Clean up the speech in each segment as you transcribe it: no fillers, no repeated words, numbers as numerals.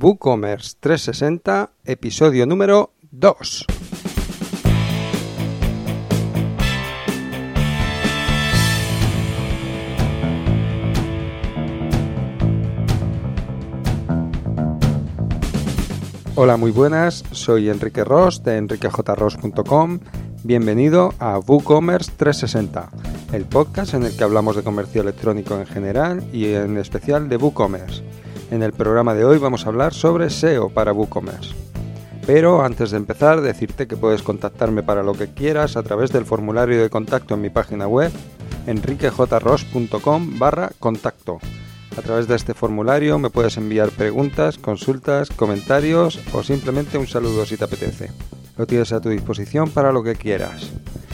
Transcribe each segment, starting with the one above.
WooCommerce 360, episodio número 2. Hola, muy buenas, soy Enrique Ros de enriquejross.com. Bienvenido a WooCommerce 360, el podcast en el que hablamos de comercio electrónico en general y en especial de WooCommerce. En el programa de hoy vamos a hablar sobre SEO para WooCommerce. Pero antes de empezar, decirte que puedes contactarme para lo que quieras a través del formulario de contacto en mi página web enriquejross.com/contacto. A través de este formulario me puedes enviar preguntas, consultas, comentarios o simplemente un saludo si te apetece. Lo tienes a tu disposición para lo que quieras.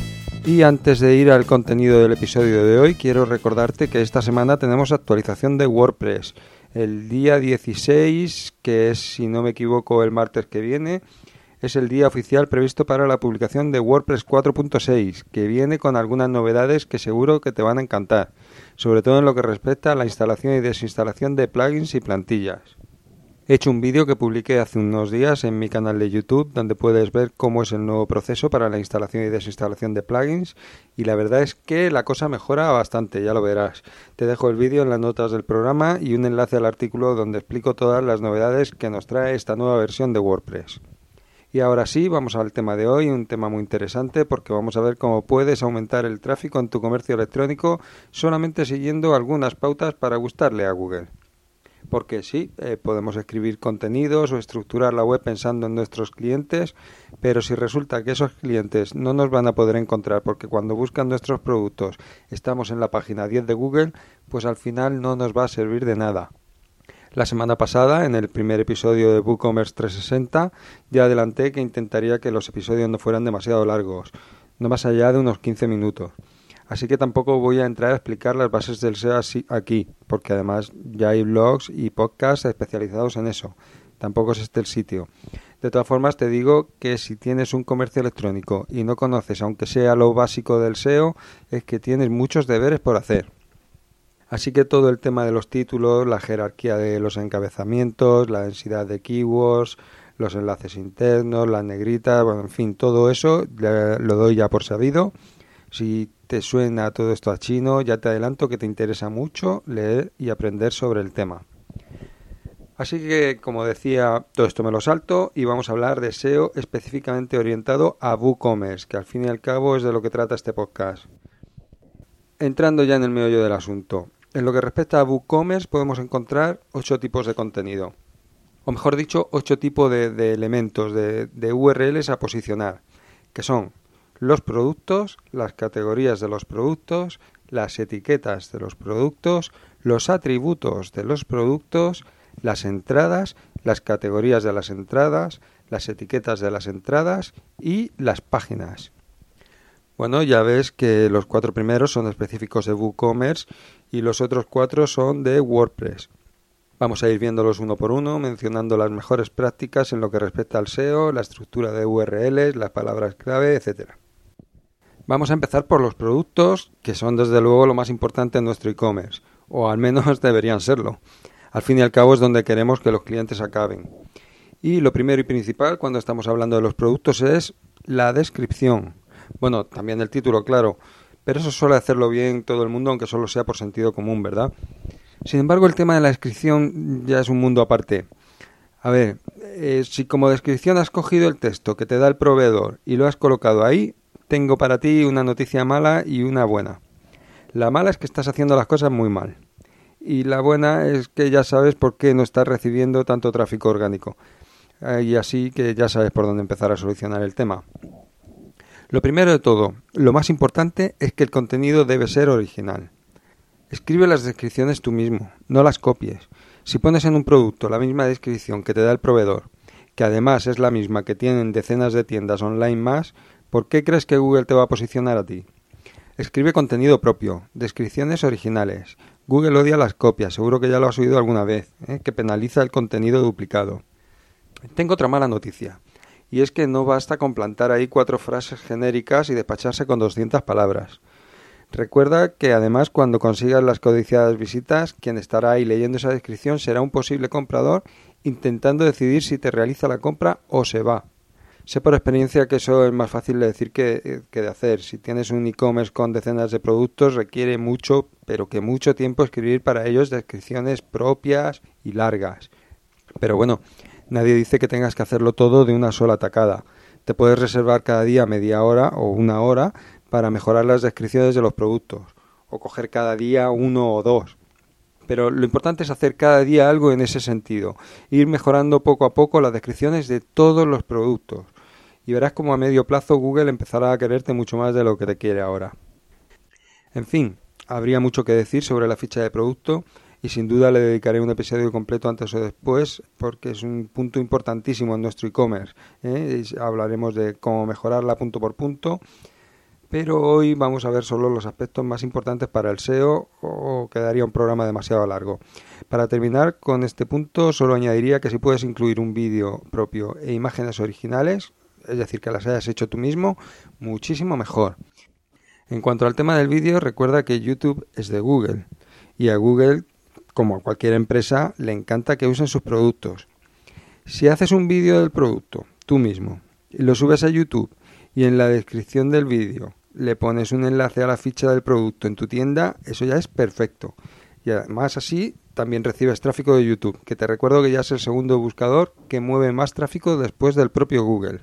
Y antes de ir al contenido del episodio de hoy, quiero recordarte que esta semana tenemos actualización de WordPress. El día 16, que es, si no me equivoco, el martes que viene, es el día oficial previsto para la publicación de WordPress 4.6, que viene con algunas novedades que seguro que te van a encantar, sobre todo en lo que respecta a la instalación y desinstalación de plugins y plantillas. He hecho un vídeo que publiqué hace unos días en mi canal de YouTube donde puedes ver cómo es el nuevo proceso para la instalación y desinstalación de plugins y la verdad es que la cosa mejora bastante, ya lo verás. Te dejo el vídeo en las notas del programa y un enlace al artículo donde explico todas las novedades que nos trae esta nueva versión de WordPress. Y ahora sí, vamos al tema de hoy, un tema muy interesante porque vamos a ver cómo puedes aumentar el tráfico en tu comercio electrónico solamente siguiendo algunas pautas para gustarle a Google. Porque sí, podemos escribir contenidos o estructurar la web pensando en nuestros clientes, pero si resulta que esos clientes no nos van a poder encontrar porque cuando buscan nuestros productos estamos en la página 10 de Google, pues al final no nos va a servir de nada. La semana pasada, en el primer episodio de WooCommerce 360, ya adelanté que intentaría que los episodios no fueran demasiado largos, no más allá de unos 15 minutos. Así que tampoco voy a entrar a explicar las bases del SEO aquí, porque además ya hay blogs y podcasts especializados en eso. Tampoco es este el sitio. De todas formas, te digo que si tienes un comercio electrónico y no conoces, aunque sea lo básico del SEO, es que tienes muchos deberes por hacer. Así que todo el tema de los títulos, la jerarquía de los encabezamientos, la densidad de keywords, los enlaces internos, las negritas, bueno, en fin, todo eso lo doy ya por sabido. Si te suena todo esto a chino, ya te adelanto que te interesa mucho leer y aprender sobre el tema. Así que, como decía, todo esto me lo salto y vamos a hablar de SEO específicamente orientado a WooCommerce, que al fin y al cabo es de lo que trata este podcast. Entrando ya en el meollo del asunto. En lo que respecta a WooCommerce podemos encontrar 8 tipos de contenido. O mejor dicho, 8 tipos de elementos, de URLs a posicionar, que son los productos, las categorías de los productos, las etiquetas de los productos, los atributos de los productos, las entradas, las categorías de las entradas, las etiquetas de las entradas y las páginas. Bueno, ya ves que los 4 primeros son específicos de WooCommerce y los otros 4 son de WordPress. Vamos a ir viéndolos uno por uno, mencionando las mejores prácticas en lo que respecta al SEO, la estructura de URLs, las palabras clave, etc. Vamos a empezar por los productos, que son desde luego lo más importante en nuestro e-commerce, o al menos deberían serlo. Al fin y al cabo es donde queremos que los clientes acaben. Y lo primero y principal cuando estamos hablando de los productos es la descripción. Bueno, también el título, claro, pero eso suele hacerlo bien todo el mundo, aunque solo sea por sentido común, ¿verdad? Sin embargo, el tema de la descripción ya es un mundo aparte. A ver, si como descripción has cogido el texto que te da el proveedor y lo has colocado ahí, tengo para ti una noticia mala y una buena. La mala es que estás haciendo las cosas muy mal. Y la buena es que ya sabes por qué no estás recibiendo tanto tráfico orgánico. Y así que ya sabes por dónde empezar a solucionar el tema. Lo primero de todo, lo más importante es que el contenido debe ser original. Escribe las descripciones tú mismo, no las copies. Si pones en un producto la misma descripción que te da el proveedor, que además es la misma que tienen decenas de tiendas online más, ¿por qué crees que Google te va a posicionar a ti? Escribe contenido propio, descripciones originales. Google odia las copias, seguro que ya lo has oído alguna vez, que penaliza el contenido duplicado. Tengo otra mala noticia, y es que no basta con plantar ahí 4 frases genéricas y despacharse con 200 palabras. Recuerda que además cuando consigas las codiciadas visitas, quien estará ahí leyendo esa descripción será un posible comprador intentando decidir si te realiza la compra o se va. Sé por experiencia que eso es más fácil de decir que de hacer. Si tienes un e-commerce con decenas de productos, requiere mucho, pero que mucho tiempo escribir para ellos descripciones propias y largas. Pero bueno, nadie dice que tengas que hacerlo todo de una sola tacada. Te puedes reservar cada día media hora o una hora para mejorar las descripciones de los productos, o coger cada día uno o dos. Pero lo importante es hacer cada día algo en ese sentido, ir mejorando poco a poco las descripciones de todos los productos. Y verás como a medio plazo Google empezará a quererte mucho más de lo que te quiere ahora. En fin, habría mucho que decir sobre la ficha de producto y sin duda le dedicaré un episodio completo antes o después porque es un punto importantísimo en nuestro e-commerce. Hablaremos de cómo mejorarla punto por punto, pero hoy vamos a ver solo los aspectos más importantes para el SEO o quedaría un programa demasiado largo. Para terminar con este punto solo añadiría que si puedes incluir un vídeo propio e imágenes originales, es decir, que las hayas hecho tú mismo, muchísimo mejor. En cuanto al tema del vídeo, recuerda que YouTube es de Google y a Google, como a cualquier empresa, le encanta que usen sus productos. Si haces un vídeo del producto tú mismo y lo subes a YouTube y en la descripción del vídeo le pones un enlace a la ficha del producto en tu tienda, eso ya es perfecto. Y además así también recibes tráfico de YouTube, que te recuerdo que ya es el segundo buscador que mueve más tráfico después del propio Google.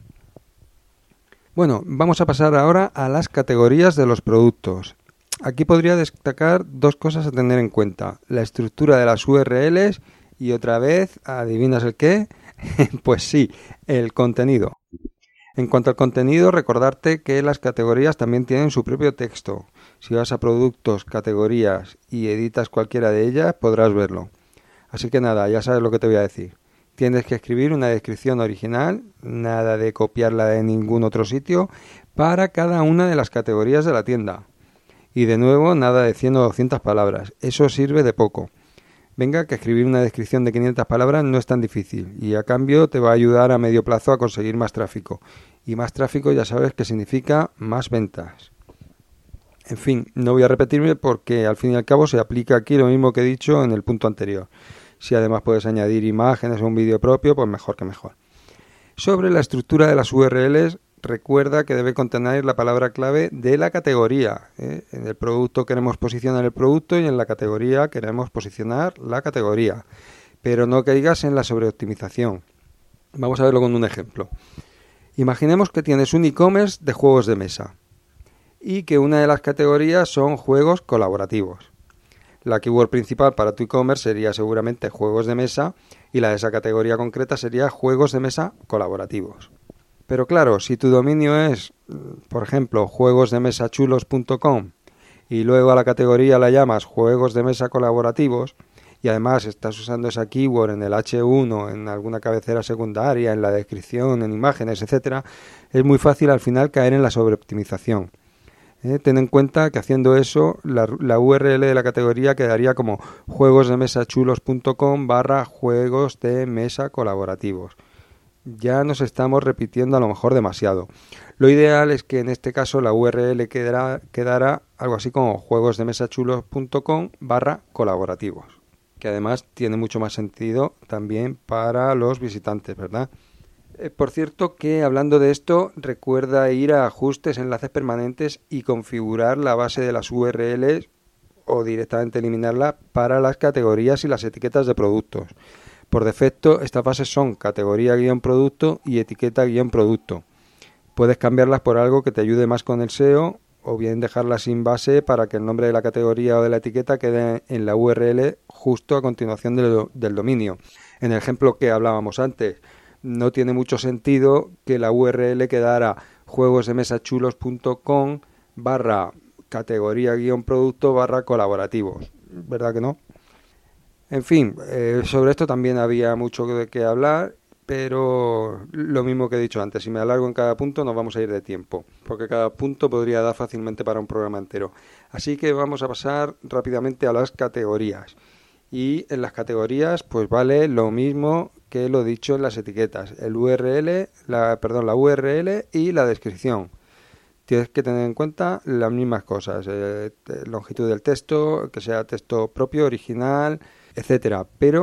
Bueno, vamos a pasar ahora a las categorías de los productos. Aquí podría destacar dos cosas a tener en cuenta. La estructura de las URLs y otra vez, ¿adivinas el qué? Pues sí, el contenido. En cuanto al contenido, recordarte que las categorías también tienen su propio texto. Si vas a productos, categorías y editas cualquiera de ellas, podrás verlo. Así que nada, ya sabes lo que te voy a decir. Tienes que escribir una descripción original, nada de copiarla de ningún otro sitio, para cada una de las categorías de la tienda. Y de nuevo, nada de 100 o 200 palabras. Eso sirve de poco. Venga, que escribir una descripción de 500 palabras no es tan difícil y a cambio te va a ayudar a medio plazo a conseguir más tráfico. Y más tráfico ya sabes que significa más ventas. En fin, no voy a repetirme porque al fin y al cabo se aplica aquí lo mismo que he dicho en el punto anterior. Si además puedes añadir imágenes o un vídeo propio, pues mejor que mejor. Sobre la estructura de las URLs, recuerda que debe contener la palabra clave de la categoría. En el producto queremos posicionar el producto y en la categoría queremos posicionar la categoría. Pero no caigas en la sobreoptimización. Vamos a verlo con un ejemplo. Imaginemos que tienes un e-commerce de juegos de mesa y que una de las categorías son juegos colaborativos. La keyword principal para tu e-commerce sería seguramente juegos de mesa y la de esa categoría concreta sería juegos de mesa colaborativos. Pero claro, si tu dominio es, por ejemplo, juegosdemesachulos.com y luego a la categoría la llamas juegos de mesa colaborativos y además estás usando esa keyword en el H1, en alguna cabecera secundaria, en la descripción, en imágenes, etcétera, es muy fácil al final caer en la sobreoptimización. Ten en cuenta que haciendo eso la URL de la categoría quedaría como juegosdemesachulos.com/juegos de mesa colaborativos. Ya nos estamos repitiendo a lo mejor demasiado. Lo ideal es que en este caso la URL quedara algo así como juegosdemesachulos.com/colaborativos, que además tiene mucho más sentido también para los visitantes, ¿verdad? Por cierto que hablando de esto, recuerda ir a ajustes, enlaces permanentes y configurar la base de las URLs o directamente eliminarla para las categorías y las etiquetas de productos. Por defecto, estas bases son categoría-producto y etiqueta-producto. Puedes cambiarlas por algo que te ayude más con el SEO o bien dejarlas sin base para que el nombre de la categoría o de la etiqueta quede en la URL justo a continuación del dominio. En el ejemplo que hablábamos antes, no tiene mucho sentido que la URL quedara juegosdemesachulos.com/categoría-producto/colaborativos. ¿Verdad que no? En fin, sobre esto también había mucho de qué hablar, pero lo mismo que he dicho antes, si me alargo en cada punto nos vamos a ir de tiempo, porque cada punto podría dar fácilmente para un programa entero. Así que vamos a pasar rápidamente a las categorías. Y en las categorías pues vale lo mismo que lo dicho en las etiquetas, la URL y la descripción. Tienes que tener en cuenta las mismas cosas, longitud del texto, que sea texto propio, original, etcétera. Pero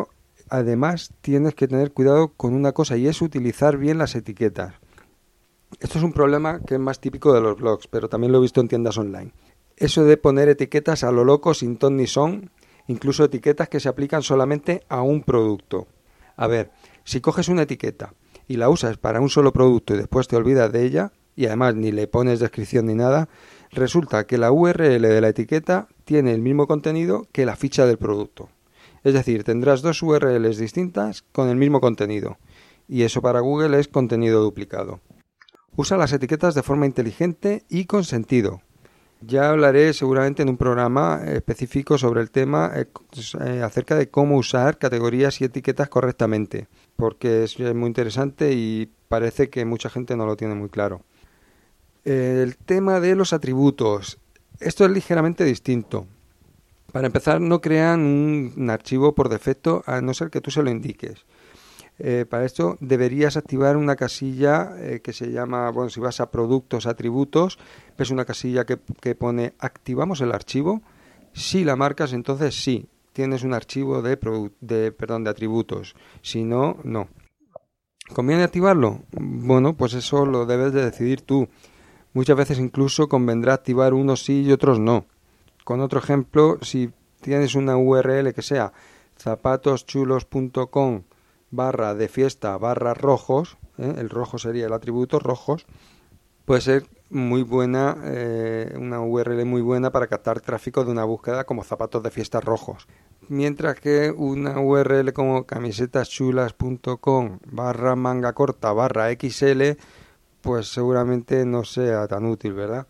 además tienes que tener cuidado con una cosa y es utilizar bien las etiquetas. Esto es un problema que es más típico de los blogs, pero también lo he visto en tiendas online. Eso de poner etiquetas a lo loco, sin ton ni son, incluso etiquetas que se aplican solamente a un producto. A ver, si coges una etiqueta y la usas para un solo producto y después te olvidas de ella, y además ni le pones descripción ni nada, resulta que la URL de la etiqueta tiene el mismo contenido que la ficha del producto. Es decir, tendrás dos URLs distintas con el mismo contenido, y eso para Google es contenido duplicado. Usa las etiquetas de forma inteligente y con sentido. Ya hablaré seguramente en un programa específico sobre el tema acerca de cómo usar categorías y etiquetas correctamente, porque es muy interesante y parece que mucha gente no lo tiene muy claro. El tema de los atributos. Esto es ligeramente distinto. Para empezar, no crean un archivo por defecto a no ser que tú se lo indiques. Para esto deberías activar una casilla que se llama, bueno, si vas a productos, atributos, ves una casilla que pone activamos el archivo. Si la marcas, entonces sí, tienes un archivo de atributos. Si no, no. ¿Conviene activarlo? Bueno, pues eso lo debes de decidir tú. Muchas veces incluso convendrá activar unos sí y otros no. Con otro ejemplo, si tienes una URL que sea zapatoschulos.com /de fiesta /rojos, el rojo sería el atributo rojos, puede ser muy buena, una URL muy buena para captar tráfico de una búsqueda como zapatos de fiesta rojos. Mientras que una URL como camisetaschulas.com /manga corta /xl, pues seguramente no sea tan útil, ¿verdad?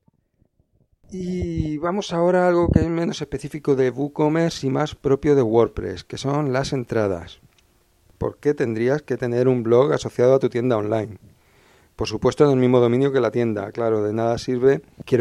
Y vamos ahora a algo que es menos específico de WooCommerce y más propio de WordPress, que son las entradas. ¿Por qué tendrías que tener un blog asociado a tu tienda online? Por supuesto en el mismo dominio que la tienda. Claro, de nada sirve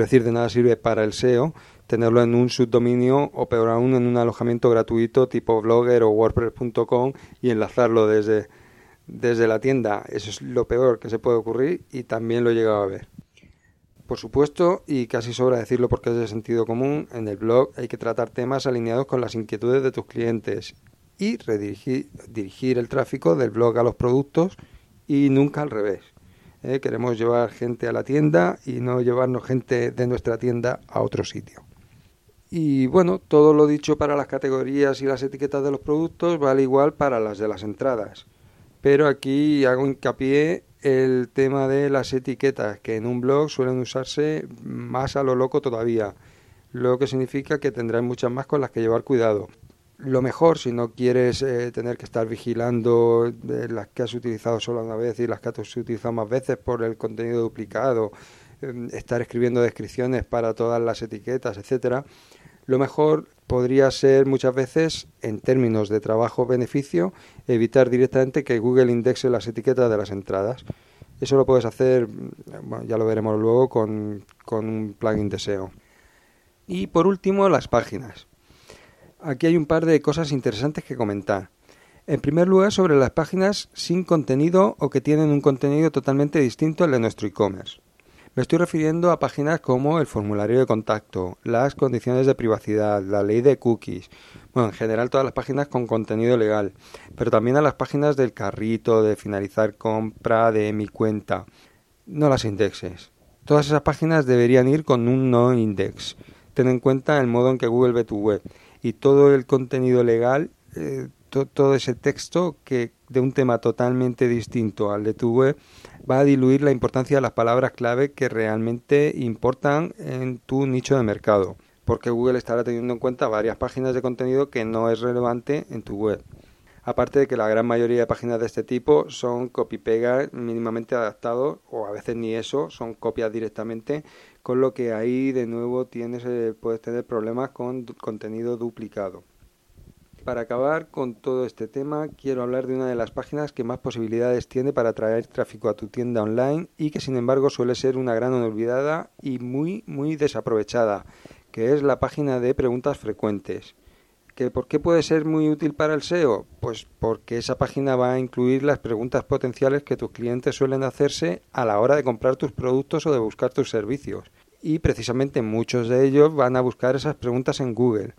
para el SEO tenerlo en un subdominio o peor aún en un alojamiento gratuito tipo Blogger o WordPress.com y enlazarlo desde la tienda. Eso es lo peor que se puede ocurrir y también lo he llegado a ver. Por supuesto, y casi sobra decirlo porque es de sentido común, en el blog hay que tratar temas alineados con las inquietudes de tus clientes y dirigir el tráfico del blog a los productos y nunca al revés. Queremos llevar gente a la tienda y no llevarnos gente de nuestra tienda a otro sitio. Y bueno, todo lo dicho para las categorías y las etiquetas de los productos vale igual para las de las entradas. Pero aquí hago hincapié el tema de las etiquetas, que en un blog suelen usarse más a lo loco todavía, lo que significa que tendrás muchas más con las que llevar cuidado. Lo mejor, si no quieres tener que estar vigilando las que has utilizado solo una vez y las que has utilizado más veces por el contenido duplicado, estar escribiendo descripciones para todas las etiquetas, etcétera, lo mejor podría ser muchas veces, en términos de trabajo-beneficio, evitar directamente que Google indexe las etiquetas de las entradas. Eso lo puedes hacer, bueno, ya lo veremos luego, con un plugin de SEO. Y por último, las páginas. Aquí hay un par de cosas interesantes que comentar. En primer lugar, sobre las páginas sin contenido o que tienen un contenido totalmente distinto al de nuestro e-commerce. Me estoy refiriendo a páginas como el formulario de contacto, las condiciones de privacidad, la ley de cookies, bueno, en general todas las páginas con contenido legal, pero también a las páginas del carrito, de finalizar compra, de mi cuenta. No las indexes. Todas esas páginas deberían ir con un no index. Ten en cuenta el modo en que Google ve tu web y todo el contenido legal, todo ese texto que de un tema totalmente distinto al de tu web va a diluir la importancia de las palabras clave que realmente importan en tu nicho de mercado, porque Google estará teniendo en cuenta varias páginas de contenido que no es relevante en tu web. Aparte de que la gran mayoría de páginas de este tipo son copy-pega mínimamente adaptados, o a veces ni eso, son copias directamente, con lo que ahí de nuevo puedes tener problemas con contenido duplicado. Para acabar con todo este tema, quiero hablar de una de las páginas que más posibilidades tiene para atraer tráfico a tu tienda online y que sin embargo suele ser una gran olvidada y muy, muy desaprovechada, que es la página de preguntas frecuentes. ¿Por qué puede ser muy útil para el SEO? Pues porque esa página va a incluir las preguntas potenciales que tus clientes suelen hacerse a la hora de comprar tus productos o de buscar tus servicios. Y precisamente muchos de ellos van a buscar esas preguntas en Google.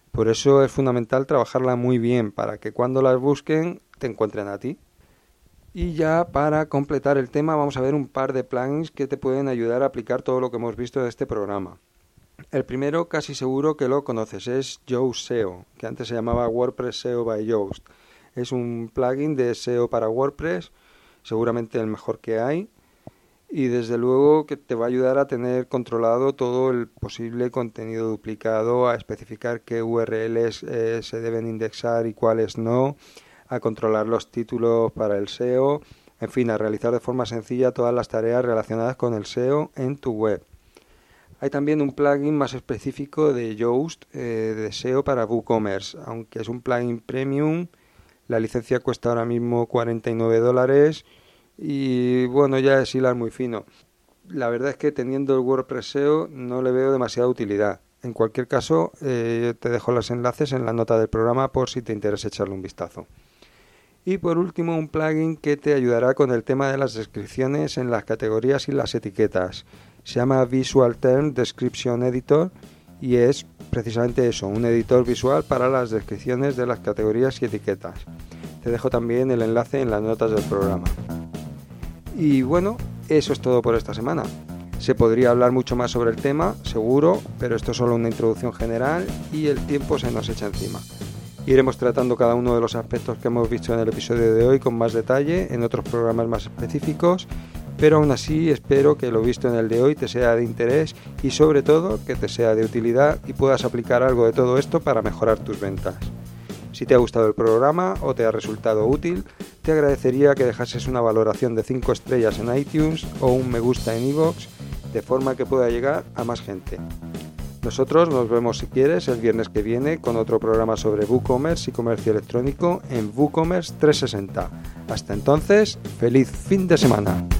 Por eso es fundamental trabajarla muy bien para que cuando las busquen te encuentren a ti. Y ya para completar el tema vamos a ver un par de plugins que te pueden ayudar a aplicar todo lo que hemos visto en este programa. El primero casi seguro que lo conoces, es Yoast SEO, que antes se llamaba WordPress SEO by Yoast. Es un plugin de SEO para WordPress, seguramente el mejor que hay, y desde luego que te va a ayudar a tener controlado todo el posible contenido duplicado, a especificar qué URLs se deben indexar y cuáles no, a controlar los títulos para el SEO, en fin, a realizar de forma sencilla todas las tareas relacionadas con el SEO en tu web. Hay también un plugin más específico de Yoast de SEO para WooCommerce, aunque es un plugin premium. La licencia cuesta ahora mismo $49 y bueno, ya es hilar muy fino. La verdad es que teniendo el WordPress SEO no le veo demasiada utilidad. En cualquier caso, te dejo los enlaces en la nota del programa por si te interesa echarle un vistazo. Y por último, un plugin que te ayudará con el tema de las descripciones en las categorías y las etiquetas. Se llama Visual Term Description Editor y es precisamente eso, un editor visual para las descripciones de las categorías y etiquetas. Te dejo también el enlace en las notas del programa. Y bueno, eso es todo por esta semana. Se podría hablar mucho más sobre el tema, seguro, pero esto es solo una introducción general y el tiempo se nos echa encima. Iremos tratando cada uno de los aspectos que hemos visto en el episodio de hoy con más detalle en otros programas más específicos, pero aún así espero que lo visto en el de hoy te sea de interés y sobre todo que te sea de utilidad y puedas aplicar algo de todo esto para mejorar tus ventas. Si te ha gustado el programa o te ha resultado útil, te agradecería que dejases una valoración de 5 estrellas en iTunes o un me gusta en iVoox, de forma que pueda llegar a más gente. Nosotros nos vemos si quieres el viernes que viene con otro programa sobre WooCommerce y comercio electrónico en WooCommerce 360. Hasta entonces, feliz fin de semana.